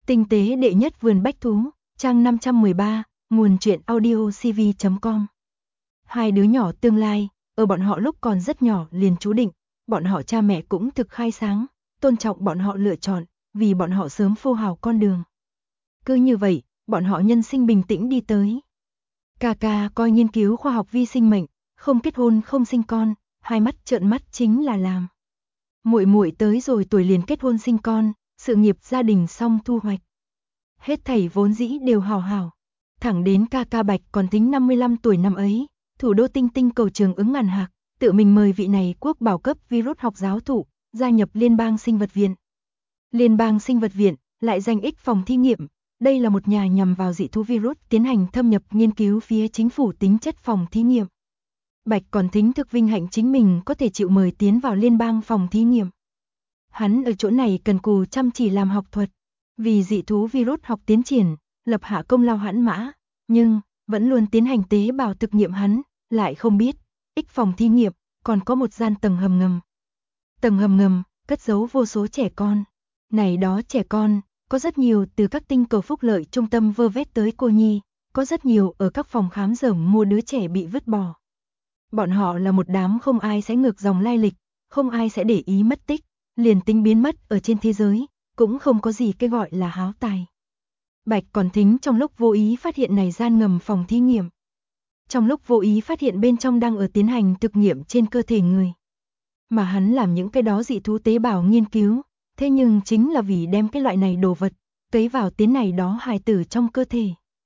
Tinh tế đệ nhất vườn bách thú, trang 513, nguồn truyện audiocv.com. Hai đứa nhỏ tương lai, ở bọn họ lúc còn rất nhỏ liền chú định, bọn họ cha mẹ cũng thực khai sáng, tôn trọng bọn họ lựa chọn, vì bọn họ sớm phô hào con đường. Cứ như vậy, bọn họ nhân sinh bình tĩnh đi tới. Ca coi nghiên cứu khoa học vi sinh mệnh, không kết hôn không sinh con, hai mắt trợn mắt chính là làm. Muội tới rồi tuổi liền kết hôn sinh con, sự nghiệp gia đình xong thu hoạch. Hết thảy vốn dĩ đều hào hảo. Thẳng đến ca Bạch còn tính 55 tuổi năm ấy, thủ đô tinh tinh cầu trường ứng ngàn hạc, tự mình mời vị này quốc bảo cấp virus học giáo thụ, gia nhập Liên bang sinh vật viện. Liên bang sinh vật viện, lại danh ích phòng thí nghiệm, đây là một nhà nhằm vào dị thú virus tiến hành thâm nhập nghiên cứu phía chính phủ tính chất phòng thí nghiệm. Bạch còn thính thực vinh hạnh chính mình có thể chịu mời tiến vào liên bang phòng thí nghiệm. Hắn ở chỗ này cần cù chăm chỉ làm học thuật, vì dị thú virus học tiến triển, lập hạ công lao hãn mã, nhưng vẫn luôn tiến hành tế bào thực nghiệm hắn, lại không biết, ích phòng thí nghiệm còn có một gian tầng hầm ngầm. Tầng hầm ngầm cất giấu vô số trẻ con. Này đó trẻ con, có rất nhiều từ các tinh cầu phúc lợi trung tâm vơ vét tới cô nhi, có rất nhiều ở các phòng khám rởm mua đứa trẻ bị vứt bỏ. Bọn họ là một đám không ai sẽ ngược dòng lai lịch, không ai sẽ để ý mất tích, liền tính biến mất ở trên thế giới, cũng không có gì cái gọi là háo tài. Bạch còn thính trong lúc vô ý phát hiện này gian ngầm phòng thí nghiệm. Trong lúc vô ý phát hiện bên trong đang ở tiến hành thực nghiệm trên cơ thể người. Mà hắn làm những cái đó dị thú tế bào nghiên cứu, thế nhưng chính là vì đem cái loại này đồ vật, cấy vào tiến này đó hài tử trong cơ thể.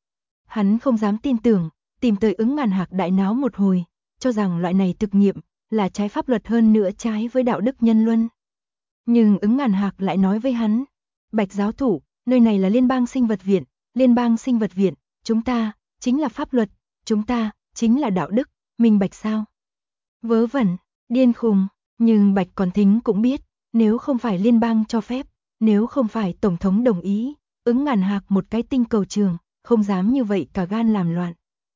Hắn không dám tin tưởng, tìm tới ứng ngàn hạc đại náo một hồi, cho rằng loại này thực nghiệm là trái pháp luật hơn nữa trái với đạo đức nhân luân. Nhưng ứng ngàn hạc lại nói với hắn, Bạch giáo thủ, nơi này là liên bang sinh vật viện, liên bang sinh vật viện, chúng ta, chính là pháp luật, chúng ta, chính là đạo đức, minh bạch sao? Vớ vẩn, điên khùng, nhưng Bạch còn thính cũng biết, nếu không phải liên bang cho phép, nếu không phải tổng thống đồng ý, ứng ngàn hạc một cái tinh cầu trường, không dám như vậy cả gan làm loạn.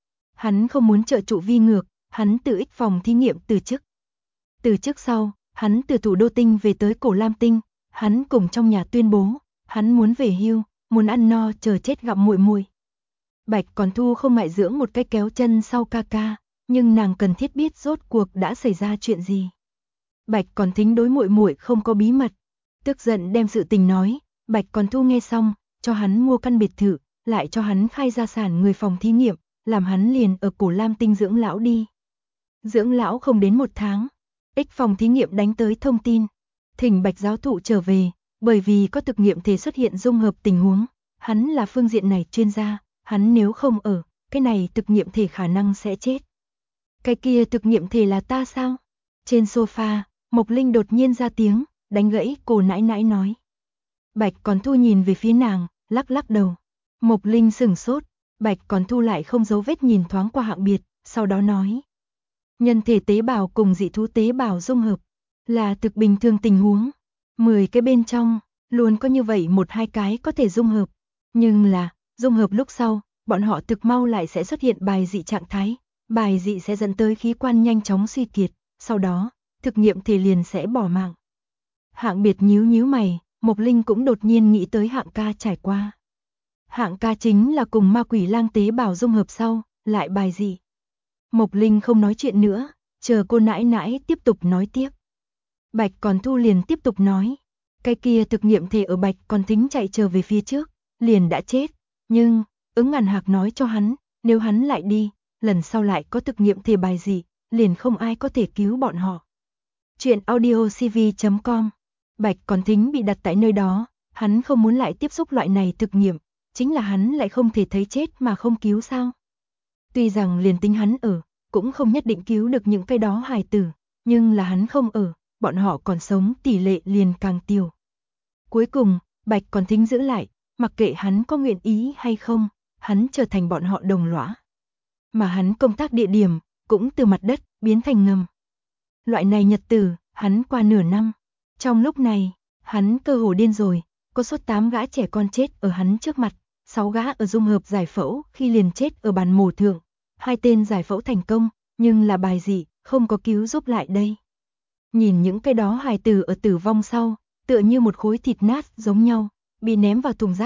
Hắn không muốn trợ trụ vi ngược, hắn tự ích phòng thí nghiệm từ chức. Từ chức sau, hắn từ thủ đô tinh về tới cổ Lam tinh, hắn cùng trong nhà tuyên bố, hắn muốn về hưu, muốn ăn no chờ chết gặp muội. Bạch còn thu không ngại dưỡng một cái kéo chân sau ca, nhưng nàng cần thiết biết rốt cuộc đã xảy ra chuyện gì. Bạch còn thính đối muội không có bí mật, tức giận đem sự tình nói, Bạch còn thu nghe xong, cho hắn mua căn biệt thự, lại cho hắn khai gia sản người phòng thí nghiệm, làm hắn liền ở cổ Lam tinh dưỡng lão đi. Dưỡng lão không đến 1 tháng, ích phòng thí nghiệm đánh tới thông tin, thỉnh Bạch giáo thụ trở về, bởi vì có thực nghiệm thể xuất hiện dung hợp tình huống, hắn là phương diện này chuyên gia, hắn nếu không ở, cái này thực nghiệm thể khả năng sẽ chết. Cái kia thực nghiệm thể là ta sao? Trên sofa, Mộc Linh đột nhiên ra tiếng, đánh gãy cô nãi nãi nói. Bạch còn thu nhìn về phía nàng, lắc đầu. Mộc Linh sửng sốt, Bạch còn thu lại không giấu vết nhìn thoáng qua hạng biệt, sau đó nói. Nhân thể tế bào cùng dị thú tế bào dung hợp, là thực bình thường tình huống. 10 cái bên trong, luôn có như vậy 1-2 cái có thể dung hợp. Nhưng là, dung hợp lúc sau, bọn họ thực mau lại sẽ xuất hiện bài dị trạng thái. Bài dị sẽ dẫn tới khí quan nhanh chóng suy kiệt, sau đó, thực nghiệm thể liền sẽ bỏ mạng. Hạng biệt nhíu mày, Mộc Linh cũng đột nhiên nghĩ tới hạng ca trải qua. Hạng ca chính là cùng ma quỷ lang tế bào dung hợp sau, lại bài dị. Mộc Linh không nói chuyện nữa, chờ cô nãi nãi tiếp tục nói tiếp. Bạch còn thu liền tiếp tục nói, cái kia thực nghiệm thể ở Bạch còn thính chạy trở về phía trước, liền đã chết, nhưng, ứng ngàn hạc nói cho hắn, nếu hắn lại đi, lần sau lại có thực nghiệm thể bài dị, liền không ai có thể cứu bọn họ. Chuyện audiocv.com. Bạch còn thính bị đặt tại nơi đó, hắn không muốn lại tiếp xúc loại này thực nghiệm, chính là hắn lại không thể thấy chết mà không cứu sao. Tuy rằng liền tính hắn ở, cũng không nhất định cứu được những cái đó hài tử, nhưng là hắn không ở, bọn họ còn sống tỷ lệ liền càng tiểu. Cuối cùng, Bạch còn thính giữ lại, mặc kệ hắn có nguyện ý hay không, hắn trở thành bọn họ đồng lõa. Mà hắn công tác địa điểm, cũng từ mặt đất, biến thành ngầm. Loại này nhật tử, hắn qua nửa năm. Trong lúc này, hắn cơ hồ điên rồi, có suốt 8 gã trẻ con chết ở hắn trước mặt, 6 gã ở dung hợp giải phẫu khi liền chết ở bàn mổ thượng. 2 tên giải phẫu thành công, nhưng là bài dị, không có cứu giúp lại đây. Nhìn những cái đó hài tử ở tử vong sau, tựa như một khối thịt nát giống nhau, bị ném vào thùng rác,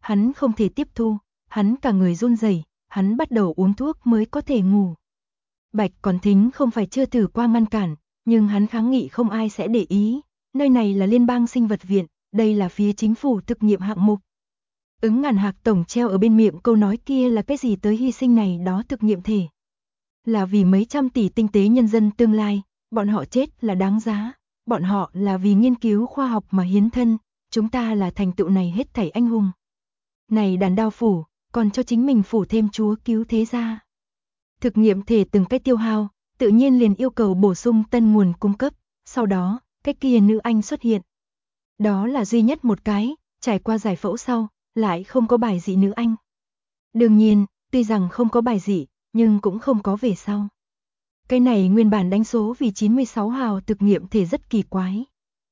Hắn không thể tiếp thu, hắn cả người run rẩy, hắn bắt đầu uống thuốc mới có thể ngủ. Bạch Còn Thính không phải chưa thử qua ngăn cản, nhưng hắn kháng nghị không ai sẽ để ý, nơi này là Liên bang Sinh vật viện, đây là phía chính phủ thực nghiệm hạng mục. Ứng ngàn hạc tổng treo ở bên miệng câu nói kia là cái gì tới hy sinh này đó thực nghiệm thể. Là vì mấy trăm tỷ tinh tế nhân dân tương lai, bọn họ chết là đáng giá, bọn họ là vì nghiên cứu khoa học mà hiến thân, chúng ta là thành tựu này hết thảy anh hùng. Này đàn đao phủ, còn cho chính mình phủ thêm chúa cứu thế gia. Thực nghiệm thể từng cách tiêu hao, tự nhiên liền yêu cầu bổ sung tân nguồn cung cấp, sau đó, cái kia nữ anh xuất hiện. Đó là duy nhất một cái, trải qua giải phẫu sau, lại không có bài dị nữ anh. Đương nhiên, tuy rằng không có bài dị, nhưng cũng không có về sau. Cái này nguyên bản đánh số vì 96 hào thực nghiệm thể rất kỳ quái.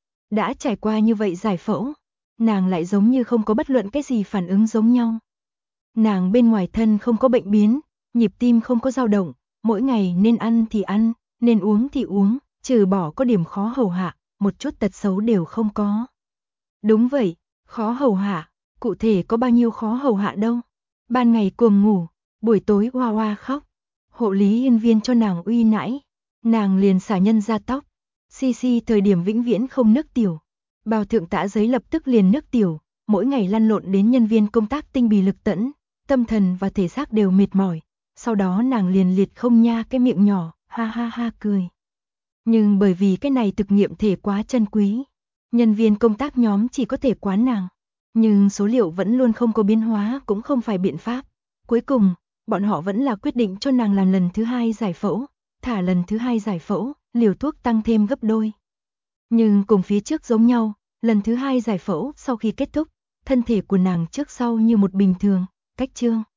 Đã trải qua như vậy giải phẫu, nàng lại giống như không có bất luận cái gì phản ứng giống nhau. Nàng bên ngoài thân không có bệnh biến, nhịp tim không có dao động, mỗi ngày nên ăn thì ăn, nên uống thì uống, trừ bỏ có điểm khó hầu hạ, một chút tật xấu đều không có. Đúng vậy, khó hầu hạ, cụ thể có bao nhiêu khó hầu hạ đâu. Ban ngày cuồng ngủ, buổi tối oa oa khóc. Hộ lý nhân viên cho nàng uy nãi, nàng liền xả nhân ra tóc. Xi thời điểm vĩnh viễn không nước tiểu. Bào thượng tã giấy lập tức liền nước tiểu, mỗi ngày lăn lộn đến nhân viên công tác tinh bì lực tẫn, tâm thần và thể xác đều mệt mỏi. Sau đó nàng liền liệt không nha cái miệng nhỏ, ha ha ha cười. Nhưng bởi vì cái này thực nghiệm thể quá chân quý, nhân viên công tác nhóm chỉ có thể quán nàng. Nhưng số liệu vẫn luôn không có biến hóa cũng không phải biện pháp. Cuối cùng, bọn họ vẫn là quyết định cho nàng làm lần thứ 2 giải phẫu, thả lần thứ 2 giải phẫu, liều thuốc tăng thêm gấp đôi. Nhưng cùng phía trước giống nhau, lần thứ 2 giải phẫu sau khi kết thúc, thân thể của nàng trước sau như một bình thường, cách chương.